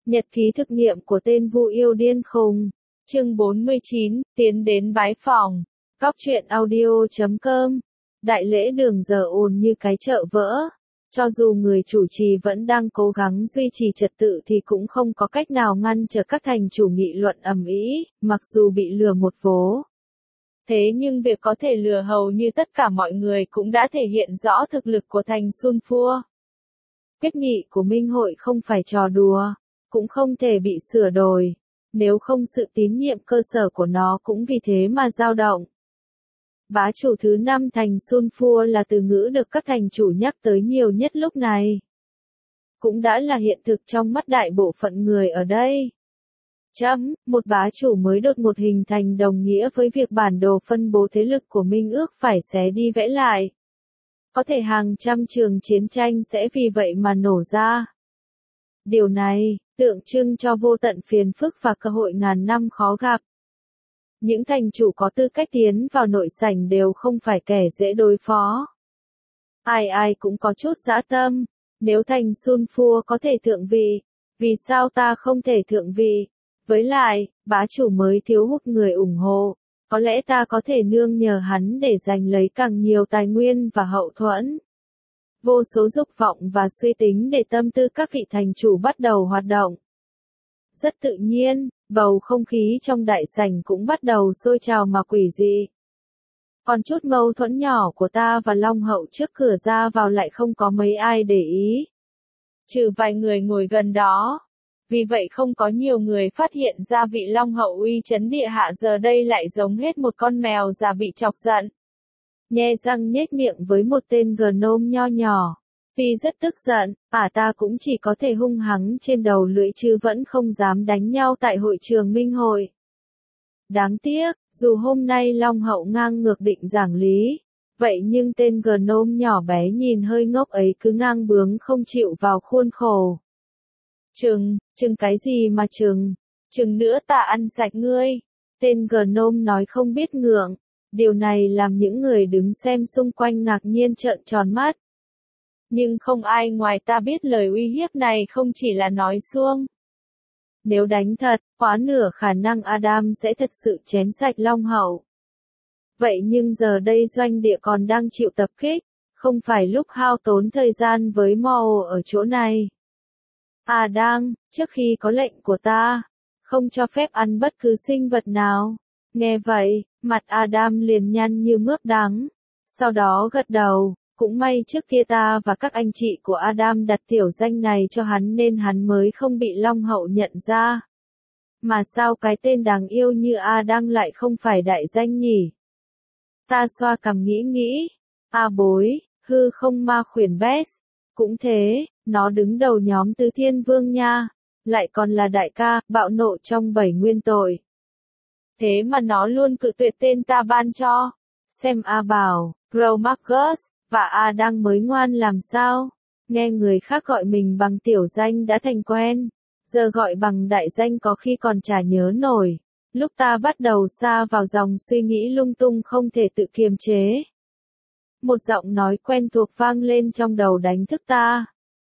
Nhật ký thực nghiệm của tên Vu yêu điên khùng. Chương 49, tiến đến bái phỏng. Cóc truyện audio.com. Đại lễ đường giờ ồn như cái chợ vỡ. Cho dù người chủ trì vẫn đang cố gắng duy trì trật tự thì cũng không có cách nào ngăn trở các thành chủ nghị luận ầm ĩ, mặc dù bị lừa một vố. Thế nhưng việc có thể lừa hầu như tất cả mọi người cũng đã thể hiện rõ thực lực của thành Sun Phua. Quyết nghị của Minh hội không phải trò đùa, cũng không thể bị sửa đổi, nếu không sự tín nhiệm cơ sở của nó cũng vì thế mà dao động. Bá chủ thứ 5 thành Sun Phua là từ ngữ được các thành chủ nhắc tới nhiều nhất lúc này. Cũng đã là hiện thực trong mắt đại bộ phận người ở đây. Một bá chủ mới đột ngột hình thành đồng nghĩa với việc bản đồ phân bố thế lực của Minh ước phải xé đi vẽ lại. Có thể hàng trăm trường chiến tranh sẽ vì vậy mà nổ ra. Điều này, tượng trưng cho vô tận phiền phức và cơ hội ngàn năm khó gặp. Những thành chủ có tư cách tiến vào nội sảnh đều không phải kẻ dễ đối phó. Ai ai cũng có chút dã tâm, nếu thành Sun Phua có thể thượng vị, vì sao ta không thể thượng vị? Với lại, bá chủ mới thiếu hụt người ủng hộ, có lẽ ta có thể nương nhờ hắn để giành lấy càng nhiều tài nguyên và hậu thuẫn. Vô số dục vọng và suy tính để tâm tư các vị thành chủ bắt đầu hoạt động. Rất tự nhiên, bầu không khí trong đại sảnh cũng bắt đầu sôi trào mà quỷ dị. Còn chút mâu thuẫn nhỏ của ta và Long Hậu trước cửa ra vào lại không có mấy ai để ý. Trừ vài người ngồi gần đó. Vì vậy không có nhiều người phát hiện ra vị Long Hậu uy chấn địa hạ giờ đây lại giống hết một con mèo già bị chọc giận. Nhe răng nhếch miệng với một tên gnome nho nhỏ. Tuy rất tức giận, ta cũng chỉ có thể hung hăng trên đầu lưỡi chứ vẫn không dám đánh nhau tại hội trường minh hội. Đáng tiếc, dù hôm nay Long Hậu ngang ngược định giảng lý, vậy nhưng tên gnome nhỏ bé nhìn hơi ngốc ấy cứ ngang bướng không chịu vào khuôn khổ. Chừng cái gì mà chừng nữa ta ăn sạch ngươi. Tên gnome nói không biết ngượng. Điều này làm những người đứng xem xung quanh ngạc nhiên trợn tròn mắt. Nhưng không ai ngoài ta biết lời uy hiếp này không chỉ là nói suông. Nếu đánh thật, quá nửa khả năng Adam sẽ thật sự chén sạch Long Hậu. Vậy nhưng giờ đây doanh địa còn đang chịu tập kích, không phải lúc hao tốn thời gian với Mao ở chỗ này. Đang, trước khi có lệnh của ta, không cho phép ăn bất cứ sinh vật nào. Nghe vậy, mặt Adam liền nhăn như mướp đắng. Sau đó gật đầu, cũng may trước kia ta và các anh chị của Adam đặt tiểu danh này cho hắn nên hắn mới không bị Long Hậu nhận ra. Mà sao cái tên đáng yêu như Adam lại không phải đại danh nhỉ? Ta xoa cằm nghĩ. Bối, hư không ma khuyển Best. Cũng thế, nó đứng đầu nhóm Tứ Thiên Vương nha, lại còn là đại ca, bạo nộ trong 7 nguyên tội. Thế mà nó luôn cự tuyệt tên ta ban cho. Xem bảo, Promarcus, và đang mới ngoan làm sao. Nghe người khác gọi mình bằng tiểu danh đã thành quen. Giờ gọi bằng đại danh có khi còn chả nhớ nổi. Lúc ta bắt đầu sa vào dòng suy nghĩ lung tung không thể tự kiềm chế. Một giọng nói quen thuộc vang lên trong đầu đánh thức ta.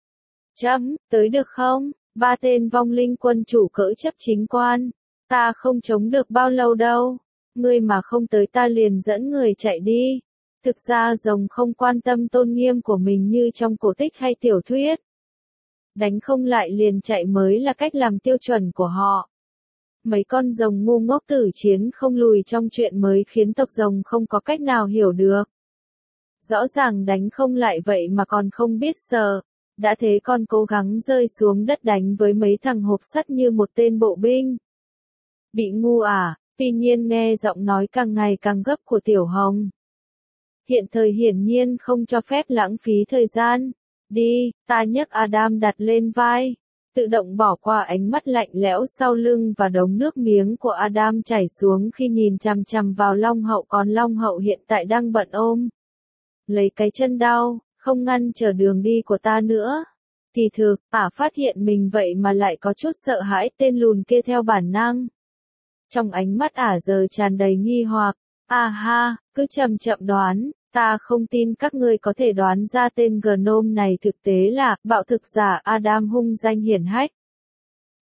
Tới được không? 3 tên vong linh quân chủ cỡ chấp chính quan. Ta không chống được bao lâu đâu. Ngươi mà không tới ta liền dẫn người chạy đi. Thực ra rồng không quan tâm tôn nghiêm của mình như trong cổ tích hay tiểu thuyết. Đánh không lại liền chạy mới là cách làm tiêu chuẩn của họ. Mấy con rồng ngu ngốc tử chiến không lùi trong chuyện mới khiến tộc rồng không có cách nào hiểu được. Rõ ràng đánh không lại vậy mà còn không biết sợ. Đã thế còn cố gắng rơi xuống đất đánh với mấy thằng hộp sắt như một tên bộ binh. Bị ngu tuy nhiên nghe giọng nói càng ngày càng gấp của Tiểu Hồng. Hiện thời hiển nhiên không cho phép lãng phí thời gian. Đi, ta nhấc Adam đặt lên vai. Tự động bỏ qua ánh mắt lạnh lẽo sau lưng và đống nước miếng của Adam chảy xuống khi nhìn chằm chằm vào Long Hậu còn Long Hậu hiện tại đang bận ôm. Lấy cái chân đau, không ngăn trở đường đi của ta nữa. Thì thực, phát hiện mình vậy mà lại có chút sợ hãi tên lùn kia theo bản năng. Trong ánh mắt giờ tràn đầy nghi hoặc. Cứ chậm chậm đoán, ta không tin các ngươi có thể đoán ra tên gnome này thực tế là bạo thực giả Adam hung danh hiển hách.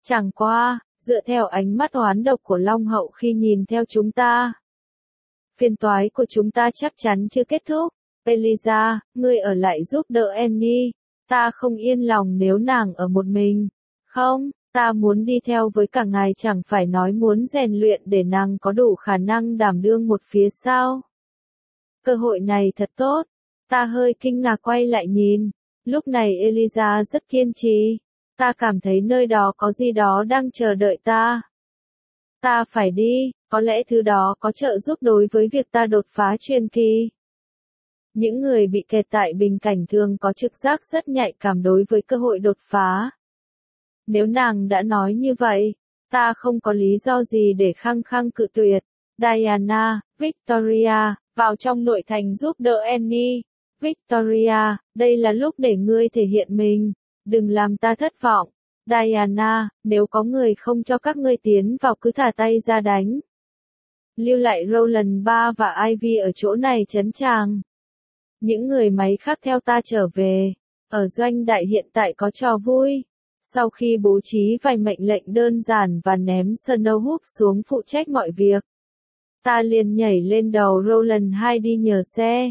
Chẳng qua, dựa theo ánh mắt oán độc của Long Hậu khi nhìn theo chúng ta. Phiên toái của chúng ta chắc chắn chưa kết thúc. Eliza, ngươi ở lại giúp đỡ Annie. Ta không yên lòng nếu nàng ở một mình. Không, ta muốn đi theo với cả ngài, chẳng phải nói muốn rèn luyện để nàng có đủ khả năng đảm đương một phía sao. Cơ hội này thật tốt. Ta hơi kinh ngạc quay lại nhìn. Lúc này Eliza rất kiên trì. Ta cảm thấy nơi đó có gì đó đang chờ đợi ta. Ta phải đi, có lẽ thứ đó có trợ giúp đối với việc ta đột phá truyền kỳ. Những người bị kẹt tại bình cảnh thường có trực giác rất nhạy cảm đối với cơ hội đột phá. Nếu nàng đã nói như vậy, ta không có lý do gì để khăng khăng cự tuyệt. Diana, Victoria, vào trong nội thành giúp đỡ Annie. Victoria, đây là lúc để ngươi thể hiện mình. Đừng làm ta thất vọng. Diana, nếu có người không cho các ngươi tiến vào cứ thả tay ra đánh. Lưu lại Roland Ba và Ivy ở chỗ này trấn tràng. Những người máy khác theo ta trở về. Ở doanh đại hiện tại có trò vui. Sau khi bố trí vài mệnh lệnh đơn giản và ném Snowhook xuống phụ trách mọi việc, ta liền nhảy lên đầu Roland 2 đi nhờ xe.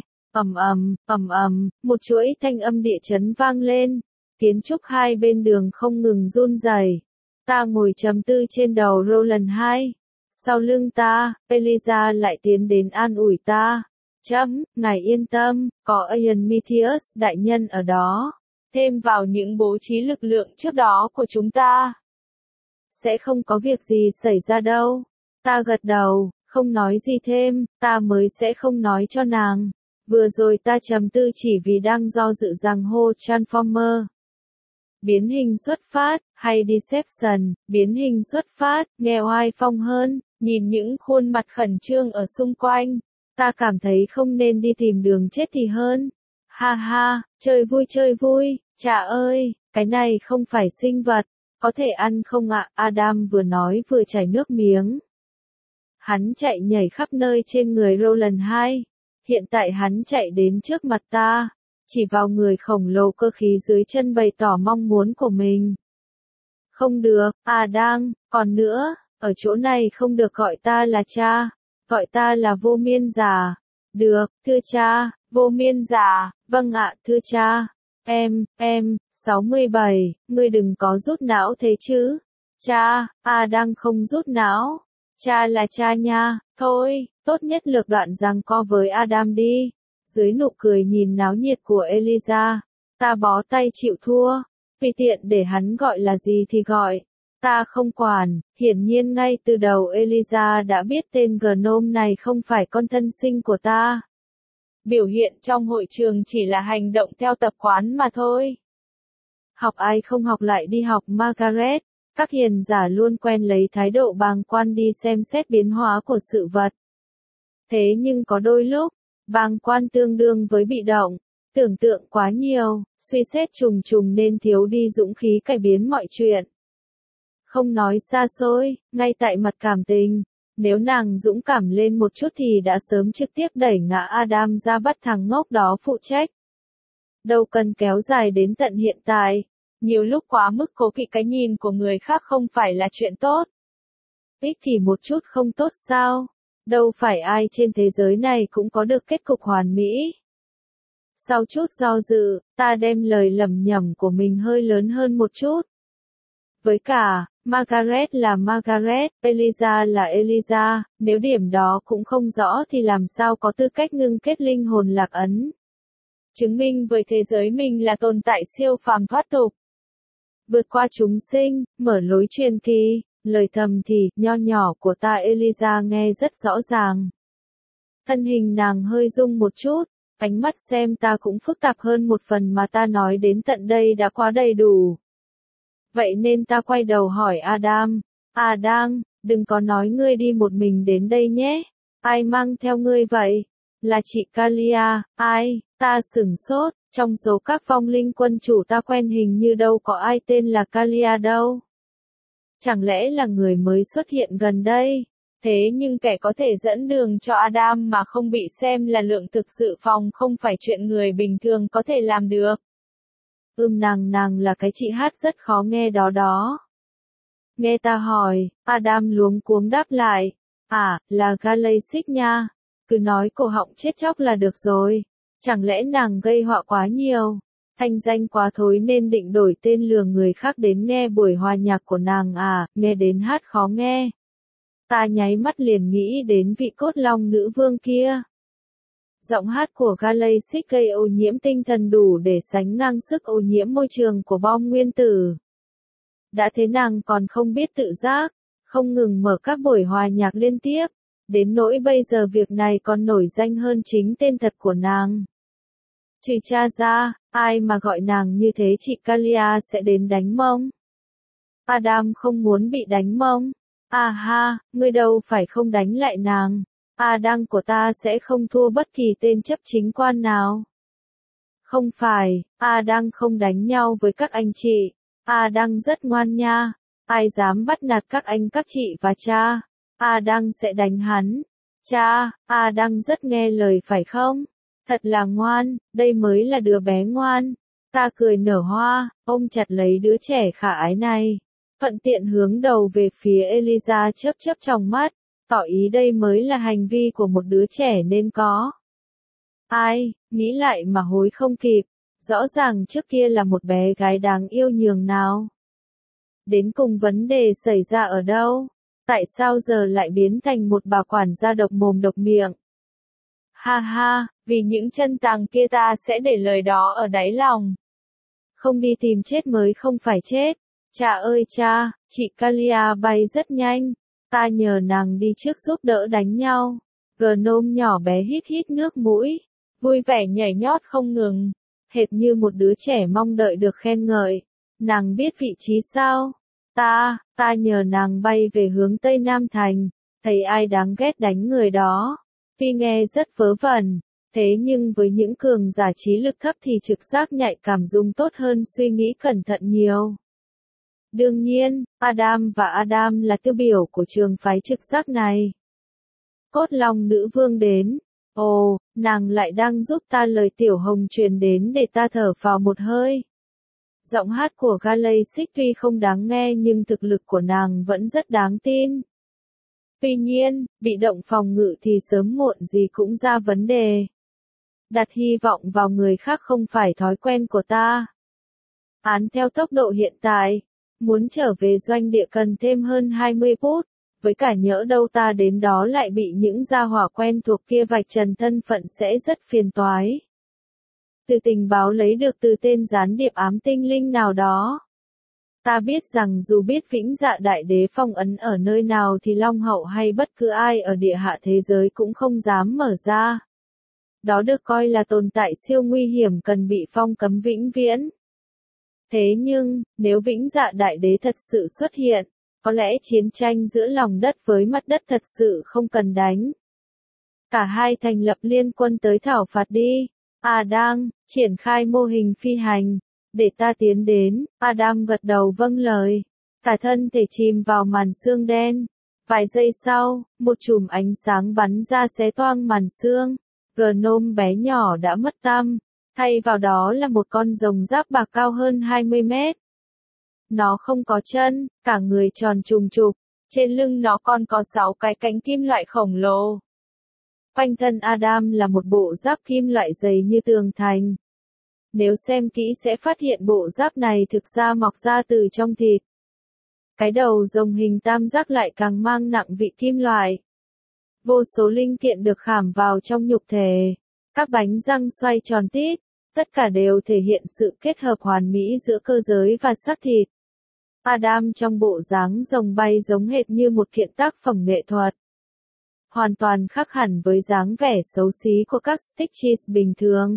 Một chuỗi thanh âm địa chấn vang lên. Kiến trúc hai bên đường không ngừng run rẩy. Ta ngồi trầm tư trên đầu Roland 2. Sau lưng ta, Eliza lại tiến đến an ủi ta. Ngài yên tâm, có Ian Mithius đại nhân ở đó. Thêm vào những bố trí lực lượng trước đó của chúng ta. Sẽ không có việc gì xảy ra đâu. Ta gật đầu, không nói gì thêm, ta mới sẽ không nói cho nàng. Vừa rồi ta trầm tư chỉ vì đang do dự rằng hô Transformer. Biến hình xuất phát, hay Deception, biến hình xuất phát, nghe oai phong hơn, nhìn những khuôn mặt khẩn trương ở xung quanh. Ta cảm thấy không nên đi tìm đường chết thì hơn. Ha ha, chơi vui, chà ơi, cái này không phải sinh vật, có thể ăn không ạ? Adam vừa nói vừa chảy nước miếng. Hắn chạy nhảy khắp nơi trên người Roland 2. Hiện tại hắn chạy đến trước mặt ta, chỉ vào người khổng lồ cơ khí dưới chân bày tỏ mong muốn của mình. Không được, Adam, còn nữa, ở chỗ này không được gọi ta là cha, gọi ta là Vô Miên Giả. Được, thưa cha, Vô Miên Giả, vâng ạ, thưa cha. Em, 67, ngươi đừng có rút não thế chứ. Cha, đang không rút não. Cha là cha nha, thôi, tốt nhất lược đoạn giằng co với Adam đi. Dưới nụ cười nhìn náo nhiệt của Eliza, ta bó tay chịu thua. Vì tiện để hắn gọi là gì thì gọi. Ta không quản, hiển nhiên ngay từ đầu Eliza đã biết tên Gnome này không phải con thân sinh của ta. Biểu hiện trong hội trường chỉ là hành động theo tập quán mà thôi. Học ai không học lại đi học Margaret. Các hiền giả luôn quen lấy thái độ bàng quan đi xem xét biến hóa của sự vật. Thế nhưng có đôi lúc, bàng quan tương đương với bị động, tưởng tượng quá nhiều, suy xét trùng trùng nên thiếu đi dũng khí cải biến mọi chuyện. Không nói xa xôi, ngay tại mặt cảm tình, nếu nàng dũng cảm lên một chút thì đã sớm trực tiếp đẩy ngã Adam ra bắt thằng ngốc đó phụ trách. Đâu cần kéo dài đến tận hiện tại. Nhiều lúc quá mức cố kỵ cái nhìn của người khác không phải là chuyện tốt. Ích kỷ một chút không tốt sao? Đâu phải ai trên thế giới này cũng có được kết cục hoàn mỹ. Sau chút do dự, ta đem lời lẩm nhẩm của mình hơi lớn hơn một chút. Với cả, Margaret là Margaret, Eliza là Eliza, nếu điểm đó cũng không rõ thì làm sao có tư cách ngưng kết linh hồn lạc ấn. Chứng minh với thế giới mình là tồn tại siêu phàm thoát tục. Vượt qua chúng sinh, mở lối truyền kỳ, lời thầm thì, nho nhỏ của ta Eliza nghe rất rõ ràng. Thân hình nàng hơi rung một chút, ánh mắt xem ta cũng phức tạp hơn một phần mà ta nói đến tận đây đã quá đầy đủ. Vậy nên ta quay đầu hỏi Adam, đừng có nói ngươi đi một mình đến đây nhé, ai mang theo ngươi vậy? Là chị Kalia, ai? Ta sửng sốt, trong số các vong linh quân chủ ta quen hình như đâu có ai tên là Kalia đâu. Chẳng lẽ là người mới xuất hiện gần đây? Thế nhưng kẻ có thể dẫn đường cho Adam mà không bị xem là lượng thực sự phòng không phải chuyện người bình thường có thể làm được. Nàng là cái chị hát rất khó nghe đó đó. Nghe ta hỏi, Adam luống cuống đáp lại. À, là Galactic nha. Cứ nói cổ họng chết chóc là được rồi. Chẳng lẽ nàng gây họa quá nhiều, thanh danh quá thối nên định đổi tên lừa người khác đến nghe buổi hòa nhạc của nàng à, nghe đến hát khó nghe. Ta nháy mắt liền nghĩ đến vị cốt long nữ vương kia. Giọng hát của Galactic gây ô nhiễm tinh thần đủ để sánh ngang sức ô nhiễm môi trường của bom nguyên tử. Đã thế nàng còn không biết tự giác, không ngừng mở các buổi hòa nhạc liên tiếp, đến nỗi bây giờ việc này còn nổi danh hơn chính tên thật của nàng. Trừ cha ra, ai mà gọi nàng như thế chị Kalia sẽ đến đánh mông. Adam không muốn bị đánh mông. À ha, ngươi đâu phải không đánh lại nàng. Đang của ta sẽ không thua bất kỳ tên chấp chính quan nào. Không phải, đang không đánh nhau với các anh chị. Đang rất ngoan nha. Ai dám bắt nạt các anh các chị và cha, đang sẽ đánh hắn. Cha, đang rất nghe lời phải không? Thật là ngoan, đây mới là đứa bé ngoan. Ta cười nở hoa, ôm chặt lấy đứa trẻ khả ái này. Thuận tiện hướng đầu về phía Eliza chớp chớp trong mắt, tỏ ý đây mới là hành vi của một đứa trẻ nên có. Nghĩ lại mà hối không kịp, rõ ràng trước kia là một bé gái đáng yêu nhường nào. Đến cùng vấn đề xảy ra ở đâu? Tại sao giờ lại biến thành một bà quản gia độc mồm độc miệng? Ha ha, vì những chân tàng kia ta sẽ để lời đó ở đáy lòng. Không đi tìm chết mới không phải chết. Cha ơi cha, chị Kalia bay rất nhanh. Ta nhờ nàng đi trước giúp đỡ đánh nhau. Gnome nhỏ bé hít hít nước mũi, vui vẻ nhảy nhót không ngừng, hệt như một đứa trẻ mong đợi được khen ngợi. Nàng biết vị trí sao? Ta nhờ nàng bay về hướng Tây Nam Thành, thấy ai đáng ghét đánh người đó. Tuy nghe rất vớ vẩn, thế nhưng với những cường giả trí lực thấp thì trực giác nhạy cảm dùng tốt hơn suy nghĩ cẩn thận nhiều. Đương nhiên, Adam là tiêu biểu của trường phái trực giác này. Cốt long nữ vương đến. Ồ, nàng lại đang giúp ta, lời tiểu hồng truyền đến để ta thở phào một hơi. Giọng hát của Galactic tuy không đáng nghe nhưng thực lực của nàng vẫn rất đáng tin. Tuy nhiên, bị động phòng ngự thì sớm muộn gì cũng ra vấn đề. Đặt hy vọng vào người khác không phải thói quen của ta. Theo tốc độ hiện tại, muốn trở về doanh địa cần thêm hơn 20 phút, với cả nhỡ đâu ta đến đó lại bị những gia hỏa quen thuộc kia vạch trần thân phận sẽ rất phiền toái. Từ tình báo lấy được từ tên gián điệp ám tinh linh nào đó, ta biết rằng dù biết Vĩnh Dạ Đại Đế phong ấn ở nơi nào thì Long Hậu hay bất cứ ai ở địa hạ thế giới cũng không dám mở ra. Đó được coi là tồn tại siêu nguy hiểm cần bị phong cấm vĩnh viễn. Thế nhưng, nếu Vĩnh Dạ Đại Đế thật sự xuất hiện, có lẽ chiến tranh giữa lòng đất với mặt đất thật sự không cần đánh. Cả hai thành lập liên quân tới thảo phạt đi. Đang triển khai mô hình phi hành, để ta tiến đến. Adam gật đầu vâng lời, cả thân thể chìm vào màn sương đen. Vài giây sau, một chùm ánh sáng bắn ra xé toang màn sương. Gnome bé nhỏ đã mất tăm, thay vào đó là một con rồng giáp bạc cao hơn 20 mét. Nó không có chân, cả người tròn trùng trục, trên lưng nó còn có 6 cái cánh kim loại khổng lồ. Quanh thân Adam là một bộ giáp kim loại dày như tường thành. Nếu xem kỹ sẽ phát hiện bộ giáp này thực ra mọc ra từ trong thịt. Cái đầu rồng hình tam giác lại càng mang nặng vị kim loại. Vô số linh kiện được khảm vào trong nhục thể. Các bánh răng xoay tròn tít, tất cả đều thể hiện sự kết hợp hoàn mỹ giữa cơ giới và xác thịt. Adam trong bộ dáng rồng bay giống hệt như một kiện tác phẩm nghệ thuật. Hoàn toàn khác hẳn với dáng vẻ xấu xí của các Stitches bình thường.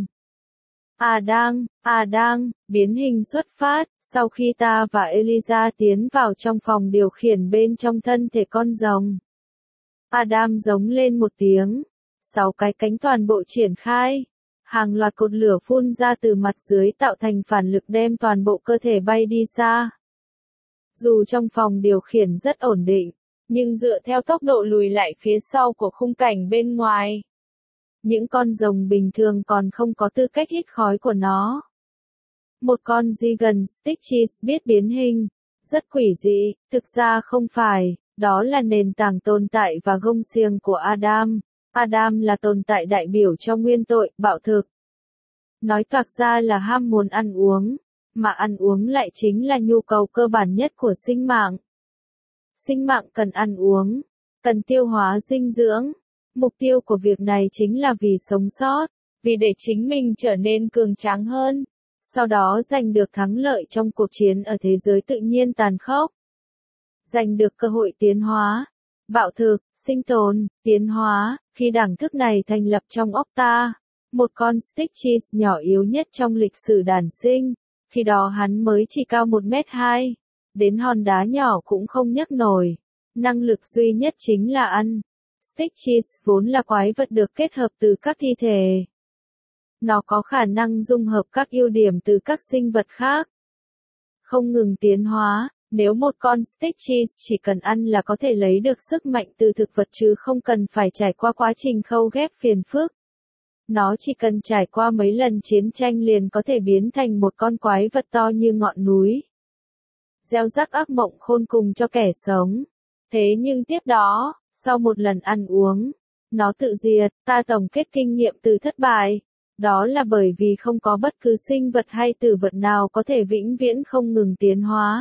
Đang, biến hình xuất phát, sau khi ta và Eliza tiến vào trong phòng điều khiển bên trong thân thể con rồng. Adam giống lên một tiếng, 6 cái cánh toàn bộ triển khai. Hàng loạt cột lửa phun ra từ mặt dưới tạo thành phản lực đem toàn bộ cơ thể bay đi xa. Dù trong phòng điều khiển rất ổn định, nhưng dựa theo tốc độ lùi lại phía sau của khung cảnh bên ngoài, những con rồng bình thường còn không có tư cách hít khói của nó. Một con Gigan Stitches biết biến hình, Rất quỷ dị, thực ra không phải, đó là nền tảng tồn tại và gông xiềng của Adam. Adam là tồn tại đại biểu cho nguyên tội, bạo thực. Nói toạc ra là ham muốn ăn uống, mà ăn uống lại chính là nhu cầu cơ bản nhất của sinh mạng. Sinh mạng cần ăn uống, cần tiêu hóa dinh dưỡng. Mục tiêu của việc này chính là vì sống sót, vì để chính mình trở nên cường tráng hơn, sau đó giành được thắng lợi trong cuộc chiến ở thế giới tự nhiên tàn khốc. Giành được cơ hội tiến hóa, bạo thực, sinh tồn, tiến hóa, khi đẳng thức này thành lập trong óc ta, một con Stitches nhỏ yếu nhất trong lịch sử đản sinh, khi đó hắn mới chỉ cao 1m2, đến hòn đá nhỏ cũng không nhấc nổi, năng lực duy nhất chính là ăn. Stitches vốn là quái vật được kết hợp từ các thi thể. Nó có khả năng dung hợp các ưu điểm từ các sinh vật khác. Không ngừng tiến hóa, nếu một con Stitches chỉ cần ăn là có thể lấy được sức mạnh từ thực vật chứ không cần phải trải qua quá trình khâu ghép phiền phức. Nó chỉ cần trải qua mấy lần chiến tranh liền có thể biến thành một con quái vật to như ngọn núi. Gieo rắc ác mộng khôn cùng cho kẻ sống. Thế nhưng tiếp đó, sau một lần ăn uống, nó tự diệt. Ta tổng kết kinh nghiệm từ thất bại. Đó là bởi vì không có bất cứ sinh vật hay tử vật nào có thể vĩnh viễn không ngừng tiến hóa.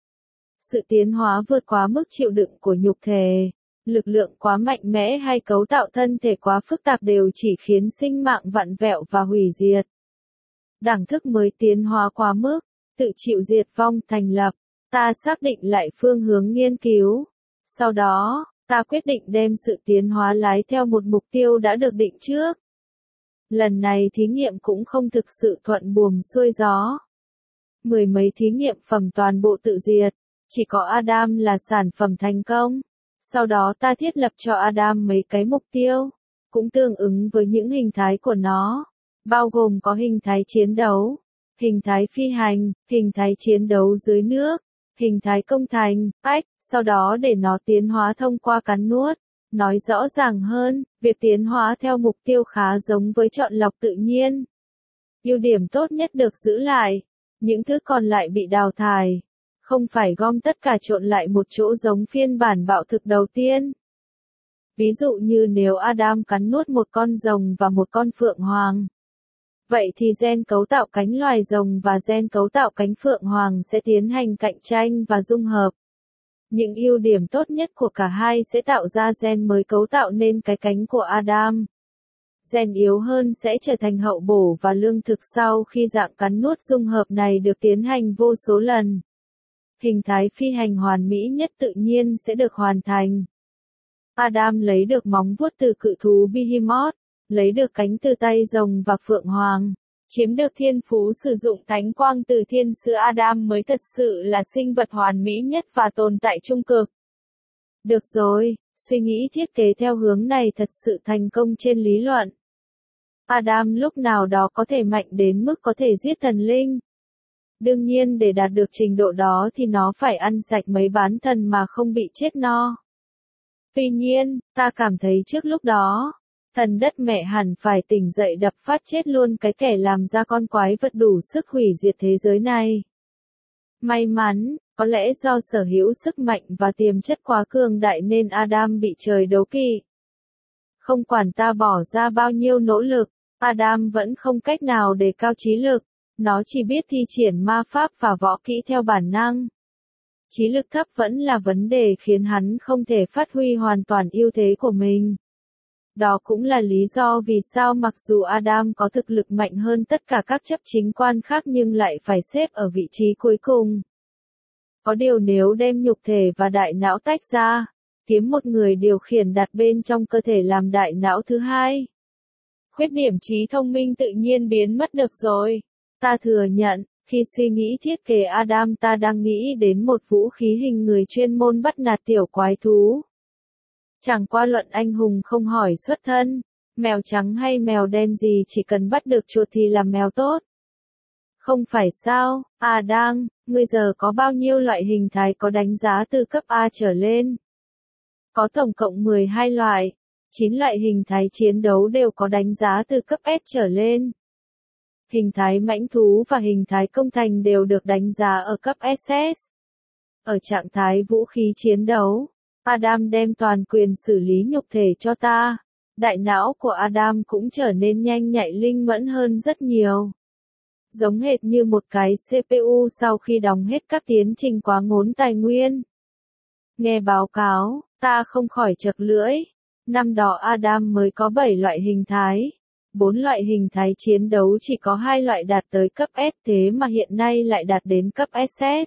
Sự tiến hóa vượt quá mức chịu đựng của nhục thể, lực lượng quá mạnh mẽ hay cấu tạo thân thể quá phức tạp đều chỉ khiến sinh mạng vặn vẹo và hủy diệt. Đẳng thức mới tiến hóa quá mức, tự chịu diệt vong thành lập. Ta xác định lại phương hướng nghiên cứu. Sau đó, ta quyết định đem sự tiến hóa lái theo một mục tiêu đã được định trước. Lần này thí nghiệm cũng không thực sự thuận buồm xuôi gió. Mười mấy thí nghiệm phẩm toàn bộ tự diệt, chỉ có Adam là sản phẩm thành công. Sau đó ta thiết lập cho Adam mấy cái mục tiêu, cũng tương ứng với những hình thái của nó, bao gồm có hình thái chiến đấu, hình thái phi hành, hình thái chiến đấu dưới nước, hình thái công thành, sau đó để nó tiến hóa thông qua cắn nuốt. Nói rõ ràng hơn, việc tiến hóa theo mục tiêu khá giống với chọn lọc tự nhiên. Ưu điểm tốt nhất được giữ lại, những thứ còn lại bị đào thải. Không phải gom tất cả trộn lại một chỗ giống phiên bản bạo thực đầu tiên. Ví dụ như nếu Adam cắn nuốt một con rồng và một con phượng hoàng. Vậy thì gen cấu tạo cánh loài rồng và gen cấu tạo cánh phượng hoàng sẽ tiến hành cạnh tranh và dung hợp. Những ưu điểm tốt nhất của cả hai sẽ tạo ra gen mới cấu tạo nên cái cánh của Adam. Gen yếu hơn sẽ trở thành hậu bổ và lương thực sau khi dạng cắn nuốt dung hợp này được tiến hành vô số lần. Hình thái phi hành hoàn mỹ nhất tự nhiên sẽ được hoàn thành. Adam lấy được móng vuốt từ cự thú Behemoth, lấy được cánh từ tay rồng và phượng hoàng, chiếm được thiên phú sử dụng thánh quang từ thiên sứ. Adam mới thật sự là sinh vật hoàn mỹ nhất và tồn tại trung cực. Được rồi, suy nghĩ thiết kế theo hướng này thật sự thành công trên lý luận. Adam lúc nào đó có thể mạnh đến mức có thể giết thần linh. Đương nhiên để đạt được trình độ đó thì nó phải ăn sạch mấy bán thần mà không bị chết no. Tuy nhiên, ta cảm thấy trước lúc đó, thần đất mẹ hẳn phải tỉnh dậy đập phát chết luôn cái kẻ làm ra con quái vật đủ sức hủy diệt thế giới này. May mắn, có lẽ do sở hữu sức mạnh và tiềm chất quá cường đại nên Adam bị trời đố kỵ. Không quản ta bỏ ra bao nhiêu nỗ lực, Adam vẫn không cách nào đề cao trí lực. Nó chỉ biết thi triển ma pháp và võ kỹ theo bản năng. Trí lực thấp vẫn là vấn đề khiến hắn không thể phát huy hoàn toàn ưu thế của mình. Đó cũng là lý do vì sao mặc dù Adam có thực lực mạnh hơn tất cả các chấp chính quan khác nhưng lại phải xếp ở vị trí cuối cùng. Có điều nếu đem nhục thể và đại não tách ra, kiếm một người điều khiển đặt bên trong cơ thể làm đại não thứ hai, khuyết điểm trí thông minh tự nhiên biến mất được rồi. Ta thừa nhận, khi suy nghĩ thiết kế Adam ta đang nghĩ đến một vũ khí hình người chuyên môn bắt nạt tiểu quái thú. Chẳng qua luận anh hùng không hỏi xuất thân, mèo trắng hay mèo đen gì chỉ cần bắt được chuột thì là mèo tốt. Không phải sao, Adam, ngươi giờ có bao nhiêu loại hình thái có đánh giá từ cấp A trở lên? Có tổng cộng 12 loại, 9 loại hình thái chiến đấu đều có đánh giá từ cấp S trở lên. Hình thái mãnh thú và hình thái công thành đều được đánh giá ở cấp SS. Ở trạng thái vũ khí chiến đấu, Adam đem toàn quyền xử lý nhục thể cho ta. Đại não của Adam cũng trở nên nhanh nhạy linh mẫn hơn rất nhiều. Giống hệt như một cái CPU sau khi đóng hết các tiến trình quá ngốn tài nguyên. Nghe báo cáo, ta không khỏi chật lưỡi. Năm đó Adam mới có 7 loại hình thái. 4 loại hình thái chiến đấu chỉ có 2 loại đạt tới cấp S, thế mà hiện nay lại đạt đến cấp SS.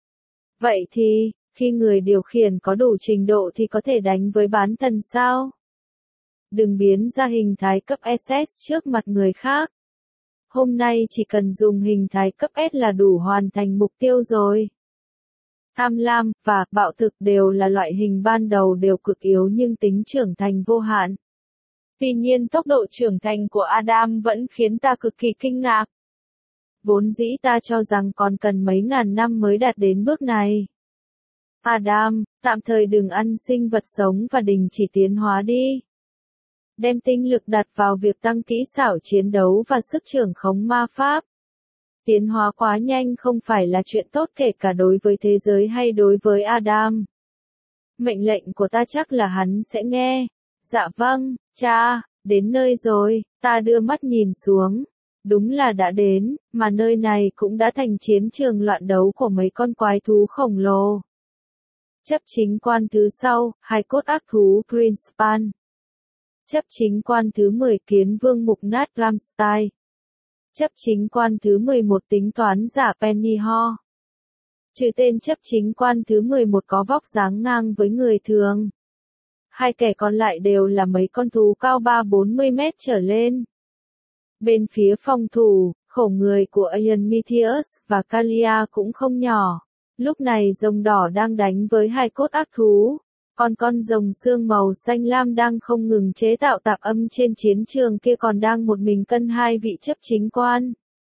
Vậy thì, khi người điều khiển có đủ trình độ thì có thể đánh với bán thần sao? Đừng biến ra hình thái cấp SS trước mặt người khác. Hôm nay chỉ cần dùng hình thái cấp S là đủ hoàn thành mục tiêu rồi. Tham lam và bạo thực đều là loại hình ban đầu đều cực yếu nhưng tính trưởng thành vô hạn. Tuy nhiên tốc độ trưởng thành của Adam vẫn khiến ta cực kỳ kinh ngạc. Vốn dĩ ta cho rằng còn cần mấy ngàn năm mới đạt đến bước này. Adam, tạm thời đừng ăn sinh vật sống và đình chỉ tiến hóa đi. Đem tinh lực đặt vào việc tăng kỹ xảo chiến đấu và sức trưởng khống ma pháp. Tiến hóa quá nhanh không phải là chuyện tốt kể cả đối với thế giới hay đối với Adam. Mệnh lệnh của ta chắc là hắn sẽ nghe. Dạ vâng, cha, đến nơi rồi, ta đưa mắt nhìn xuống. Đúng là đã đến, mà nơi này cũng đã thành chiến trường loạn đấu của mấy con quái thú khổng lồ. Chấp chính quan thứ sau, hai cốt ác thú Greenspan. Chấp chính quan thứ 10 kiến vương mục nát Ramstein. Chấp chính quan thứ 11 tính toán giả Penny Ho. Trừ tên chấp chính quan thứ 11 có vóc dáng ngang với người thường. Hai kẻ còn lại đều là mấy con thú cao 3-40 mét trở lên. Bên phía phòng thủ, khổ người của Ian Mithius và Kalia cũng không nhỏ. Lúc này rồng đỏ đang đánh với hai cốt ác thú. Còn con rồng xương màu xanh lam đang không ngừng chế tạo tạp âm trên chiến trường kia còn đang một mình cân hai vị chấp chính quan.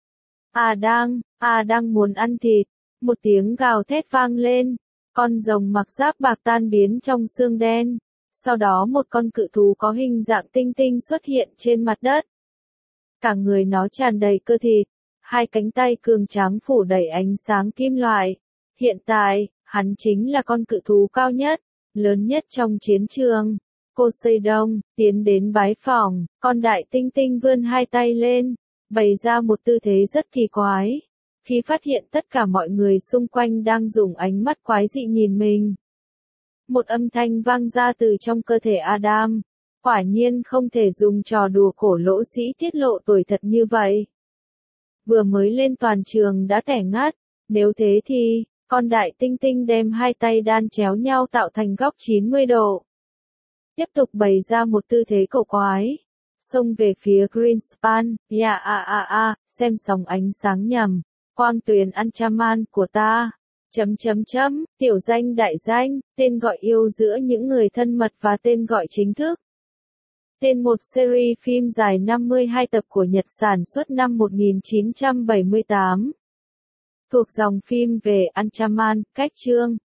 Đang muốn ăn thịt. Một tiếng gào thét vang lên. Con rồng mặc giáp bạc tan biến trong xương đen. Sau đó một con cự thú có hình dạng tinh tinh xuất hiện trên mặt đất. Cả người nó tràn đầy cơ thịt. Hai cánh tay cường tráng phủ đầy ánh sáng kim loại. Hiện tại, hắn chính là con cự thú cao nhất, lớn nhất trong chiến trường. Poseidon tiến đến bái phỏng, con đại tinh tinh vươn hai tay lên, bày ra một tư thế rất kỳ quái. Khi phát hiện tất cả mọi người xung quanh đang dùng ánh mắt quái dị nhìn mình. Một âm thanh vang ra từ trong cơ thể Adam. Quả nhiên không thể dùng trò đùa cổ lỗ sĩ tiết lộ tuổi thật như vậy. Vừa mới lên toàn trường đã tẻ ngắt, nếu thế thì, con đại tinh tinh đem hai tay đan chéo nhau tạo thành góc 90 độ. Tiếp tục bày ra một tư thế cổ quái. Xông về phía Greenspan, xem sóng ánh sáng nhằm, quang tuyền Anchaman của ta. Tiểu danh đại danh, tên gọi yêu giữa những người thân mật và tên gọi chính thức. Tên một series phim dài 52 tập của Nhật sản xuất năm 1978. Thuộc dòng phim về Anchaman, cách chương.